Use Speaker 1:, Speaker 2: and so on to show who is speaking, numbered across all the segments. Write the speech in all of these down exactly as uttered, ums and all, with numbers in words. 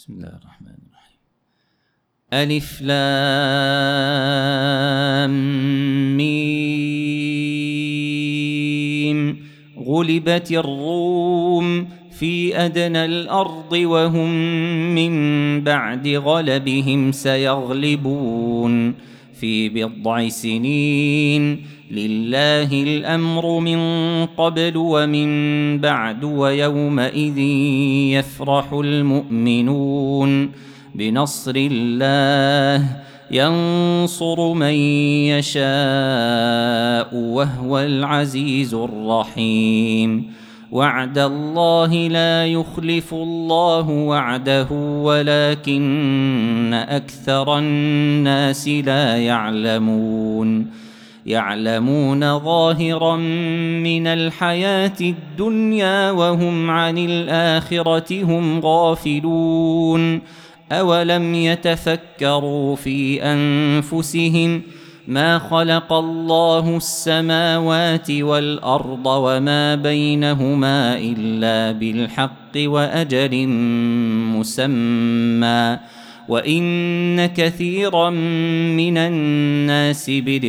Speaker 1: بسم الله الرحمن الرحيم. ألف لام ميم. غلبت الروم في أدنى الأرض وهم من بعد غلبهم سيغلبون في بضع سنين. لله الأمر من قبل ومن بعد ويومئذ يفرح المؤمنون بنصر الله ينصر من يشاء وهو العزيز الرحيم. وعد الله لا يخلف الله وعده ولكن أكثر الناس لا يعلمون. يعلمون ظاهرا من الحياة الدنيا وهم عن الآخرة هم غافلون. أولم يتفكروا في أنفسهم ما خلق الله السماوات والأرض وما بينهما إلا بالحق وأجل مسمى وإن كثيرا من الناس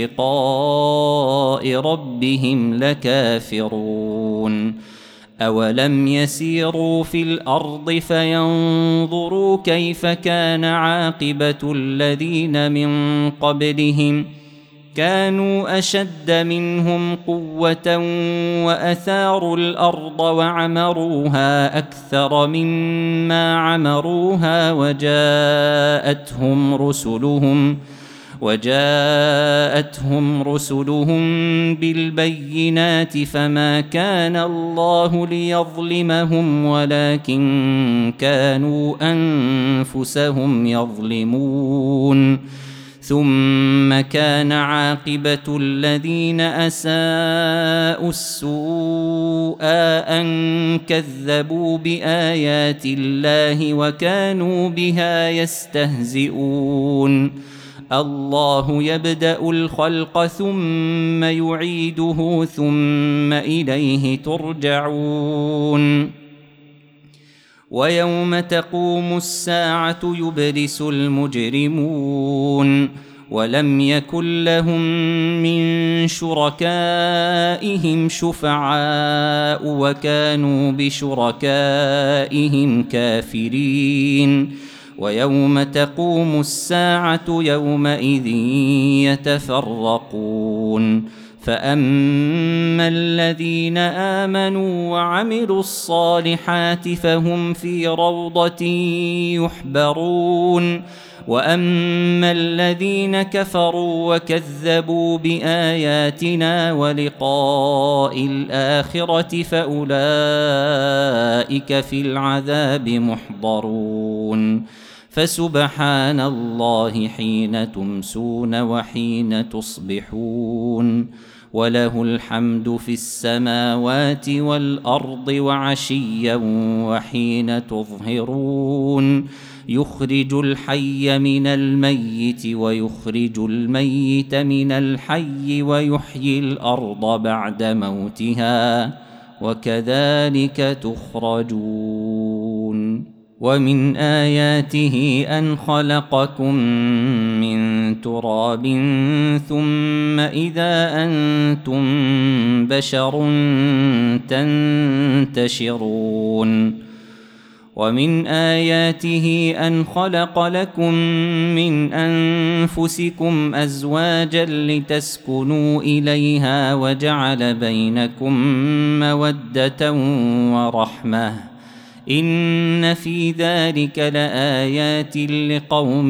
Speaker 1: بلقاء ربهم لكافرون. أولم يسيروا في الأرض فينظروا كيف كان عاقبة الذين من قبلهم كانوا أشد منهم قوة وأثاروا الأرض وعمروها أكثر مما عمروها وجاءتهم رسلهم وجاءتهم رسلهم بالبينات فما كان الله ليظلمهم ولكن كانوا أنفسهم يظلمون. ثم كان عاقبة الذين أساءوا السوء أن كذبوا بآيات الله وكانوا بها يستهزئون. الله يبدأ الخلق ثم يعيده ثم إليه ترجعون. ويوم تقوم الساعة يبلس المجرمون ولم يكن لهم من شركائهم شفعاء وكانوا بشركائهم كافرين. ويوم تقوم الساعة يومئذ يتفرقون فأما الذين آمنوا وعملوا الصالحات فهم في روضة يحبرون وأما الذين كفروا وكذبوا بآياتنا ولقاء الآخرة فأولئك في العذاب محضرون. فسبحان الله حين تمسون وحين تصبحون وله الحمد في السماوات والأرض وعشيا وحين تظهرون. يخرج الحي من الميت ويخرج الميت من الحي ويحيي الأرض بعد موتها وكذلك تخرجون. ومن آياته أن خلقكم من تراب ثم إذا أنتم بشر تنتشرون. ومن آياته أن خلق لكم من أنفسكم أزواجا لتسكنوا إليها وجعل بينكم مودة ورحمة إن في ذلك لآيات لقوم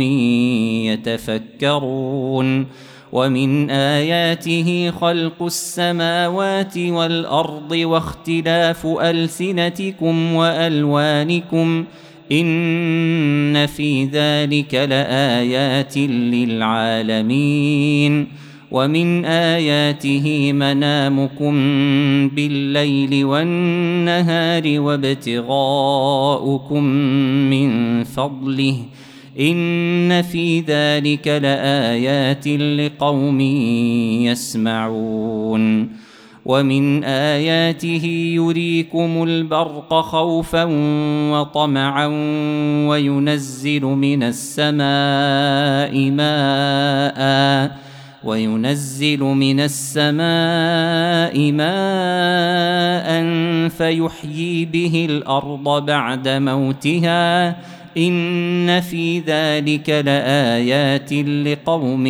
Speaker 1: يتفكرون. ومن آياته خلق السماوات والأرض واختلاف ألسنتكم وألوانكم إن في ذلك لآيات للعالمين. ومن آياته منامكم بالليل والنهار وابتغاؤكم من فضله إن في ذلك لآيات لقوم يسمعون. ومن آياته يريكم البرق خوفا وطمعا وينزل من السماء ماء وينزل من السماء ماء فيحيي به الأرض بعد موتها إن في ذلك لآيات لقوم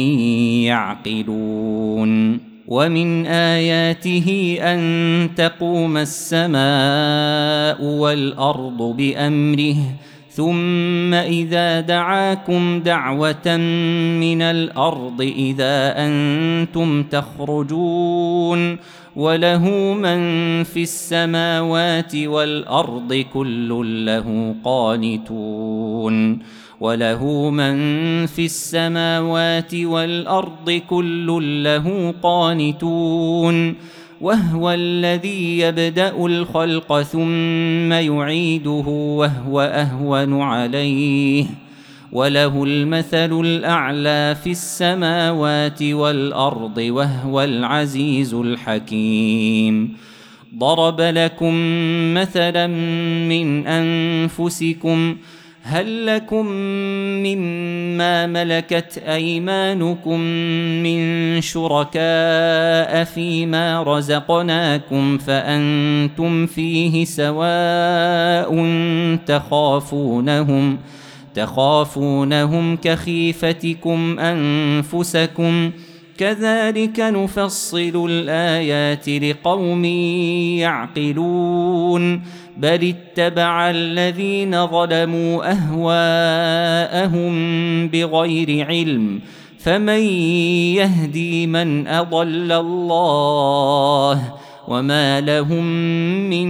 Speaker 1: يعقلون ومن آياته أن تقوم السماء والأرض بأمره ثم إذا دعاكم دعوة من الأرض إذا أنتم تخرجون وله من في السماوات والأرض كل له قانتون وله من في السماوات والأرض كل له قانتون وهو الذي يبدأ الخلق ثم يعيده وهو أهون عليه وله المثل الأعلى في السماوات والأرض وهو العزيز الحكيم ضرب لكم مثلا من أنفسكم هل لكم مما ملكت أيمانكم من شركاء فيما رزقناكم فأنتم فيه سواء تخافونهم تخافونهم كخيفتكم أنفسكم كذلك نفصل الآيات لقوم يعقلون بل اتبع الذين ظلموا أهواءهم بغير علم فمن يهدي من أضل الله وما لهم من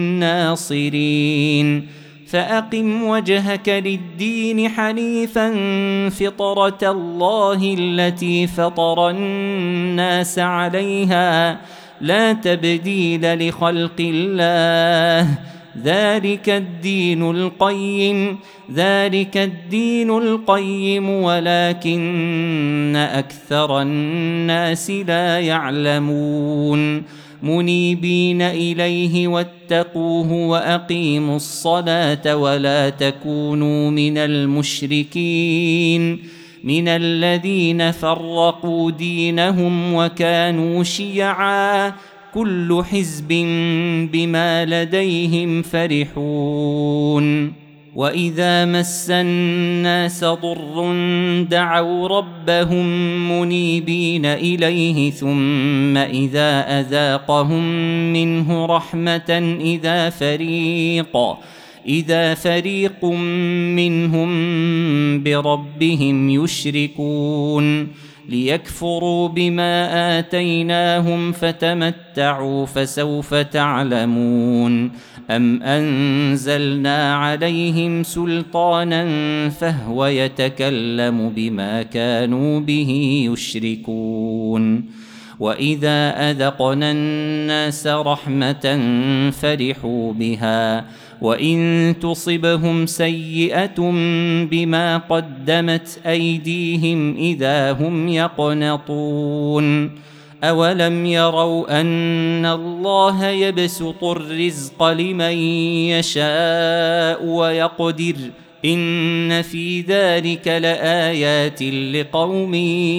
Speaker 1: ناصرين فأقم وجهك للدين حنيفا فطرة الله التي فطر الناس عليها لا تبديل لخلق الله ذلك الدين القيم ذلك الدين القيم ولكن أكثر الناس لا يعلمون منيبين إليه واتقوه وأقيموا الصلاة ولا تكونوا من المشركين من الذين فرقوا دينهم وكانوا شيعا كل حزب بما لديهم فرحون وإذا مس الناس ضر دعوا ربهم منيبين إليه ثم إذا أذاقهم منه رحمة إذا فريق إذا فريق منهم بربهم يشركون ليكفروا بما آتيناهم فتمتعوا فسوف تعلمون أم أنزلنا عليهم سلطانا فهو يتكلم بما كانوا به يشركون وإذا أذقنا الناس رحمة فرحوا بها وإن تصبهم سيئة بما قدمت أيديهم إذا هم يقنطون أولم يروا أن الله يبسط الرزق لمن يشاء ويقدر إن في ذلك لآيات لقوم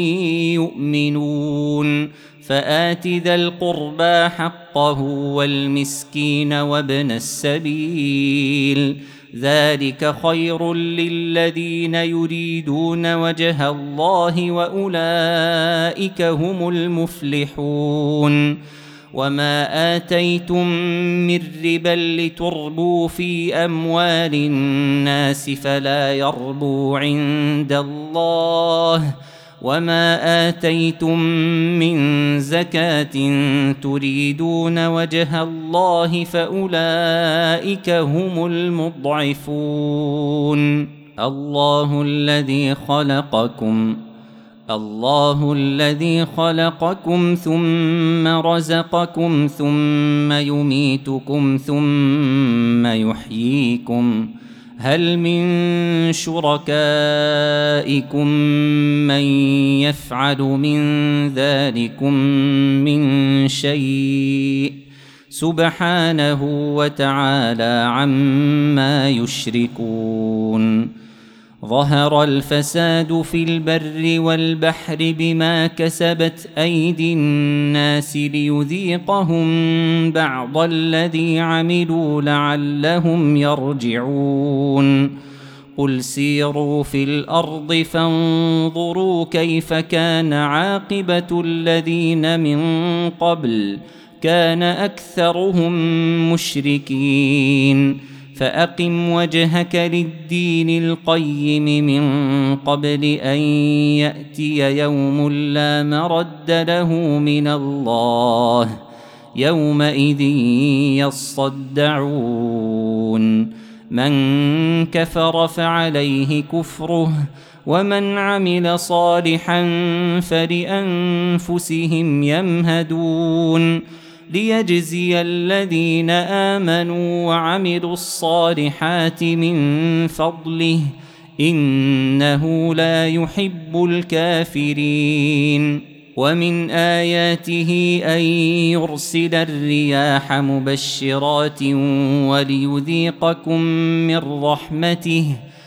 Speaker 1: يؤمنون فآت ذا القربى حقه والمسكين وابن السبيل ذلك خير للذين يريدون وجه الله وأولئك هم المفلحون وما آتيتم من ربا لتربوا في أموال الناس فلا يربو عند الله وما آتيتم من زكاة تريدون وجه الله فأولئك هم المضعفون الله الذي خلقكم الله الذي خلقكم ثم رزقكم ثم يميتكم ثم يحييكم هل من شركائكم من يفعل من ذلكم من شيء سبحانه وتعالى عما يشركون ظهر الفساد في البر والبحر بما كسبت أيدي الناس ليذيقهم بعض الذي عملوا لعلهم يرجعون قل سيروا في الأرض فانظروا كيف كان عاقبة الذين من قبل كان أكثرهم مشركين فأقم وجهك للدين القيم من قبل أن يأتي يوم لا مرد له من الله يومئذ يصدعون من كفر فعليه كفره ومن عمل صالحا فلأنفسهم يمهدون ليجزي الذين آمنوا وعملوا الصالحات من فضله إنه لا يحب الكافرين ومن آياته أن يرسل الرياح مبشرات وليذيقكم من رحمته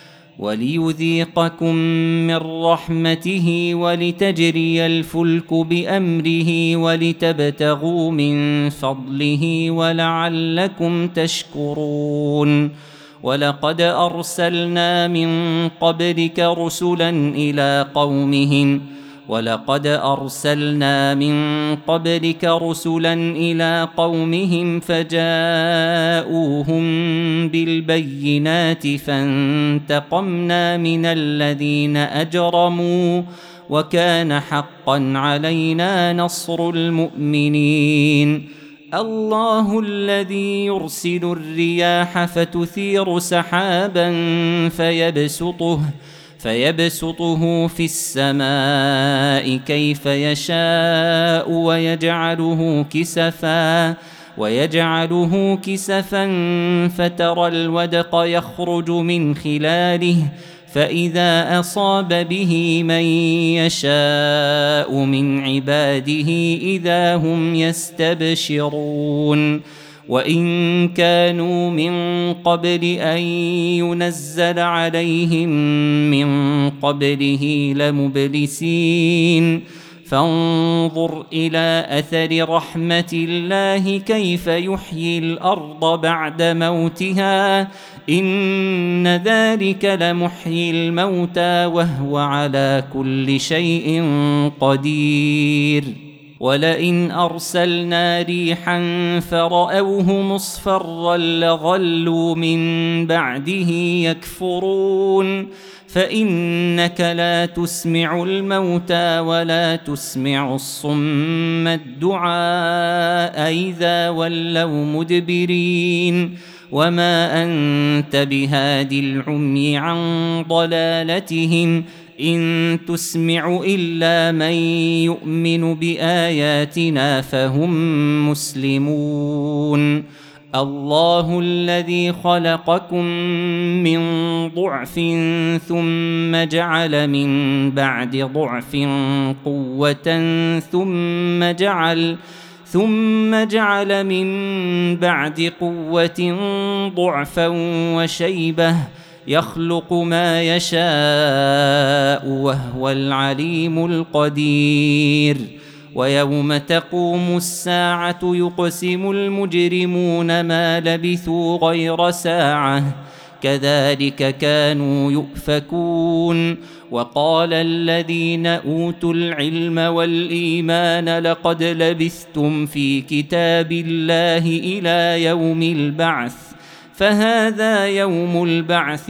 Speaker 1: وليذيقكم من رحمته ولتجري الفلك بأمره ولتبتغوا من فضله ولعلكم تشكرون ولقد أرسلنا من قبلك رسلا إلى قومهم ولقد أرسلنا من قبلك رسلا إلى قومهم فجاءوهم بالبينات فانتقمنا من الذين أجرموا وكان حقا علينا نصر المؤمنين الله الذي يرسل الرياح فتثير سحابا فيبسطه فيبسطه في السماء كيف يشاء ويجعله كسفا ويجعله كسفا فترى الودق يخرج من خلاله فإذا أصاب به من يشاء من عباده إذا هم يستبشرون وإن كانوا من قبل أن ينزل عليهم من قبله لمبلسين فانظر إلى أثر رحمة الله كيف يحيي الأرض بعد موتها إن ذلك لمحيي الموتى وهو على كل شيء قدير ولئن أرسلنا ريحا فرأوه مصفرا لظلوا من بعده يكفرون فإنك لا تسمع الموتى ولا تسمع الصم الدعاء إذا ولوا مدبرين وما أنت بهادي العمي عن ضلالتهم إن تسمع إلا من يؤمن بآياتنا فهم مسلمون الله الذي خلقكم من ضعف ثم جعل من بعد ضعف قوة ثم جعل ثم جعل من بعد قوة ضعفا وشيبة يخلق ما يشاء وهو العليم القدير ويوم تقوم الساعة يقسم المجرمون ما لبثوا غير ساعة كذلك كانوا يؤفكون وقال الذين أوتوا العلم والإيمان لقد لبثتم في كتاب الله إلى يوم البعث فهذا يوم البعث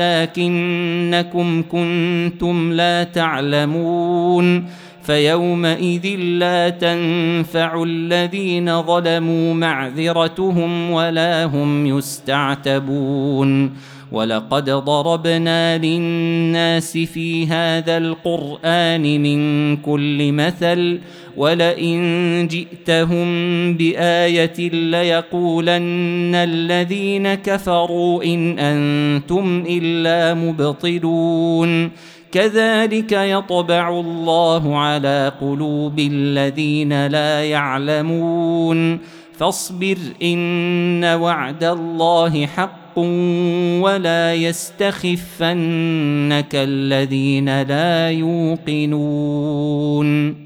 Speaker 1: ولكنكم كنتم لا تعلمون فيومئذ لا تنفع الذين ظلموا معذرتهم ولا هم يستعتبون ولقد ضربنا للناس في هذا القرآن من كل مثل ولئن جئتهم بآية ليقولن الذين كفروا إن أنتم إلا مبطلون كذلك يطبع الله على قلوب الذين لا يعلمون فاصبر إن وعد الله حق ولا يستخفنك الذين لا يوقنون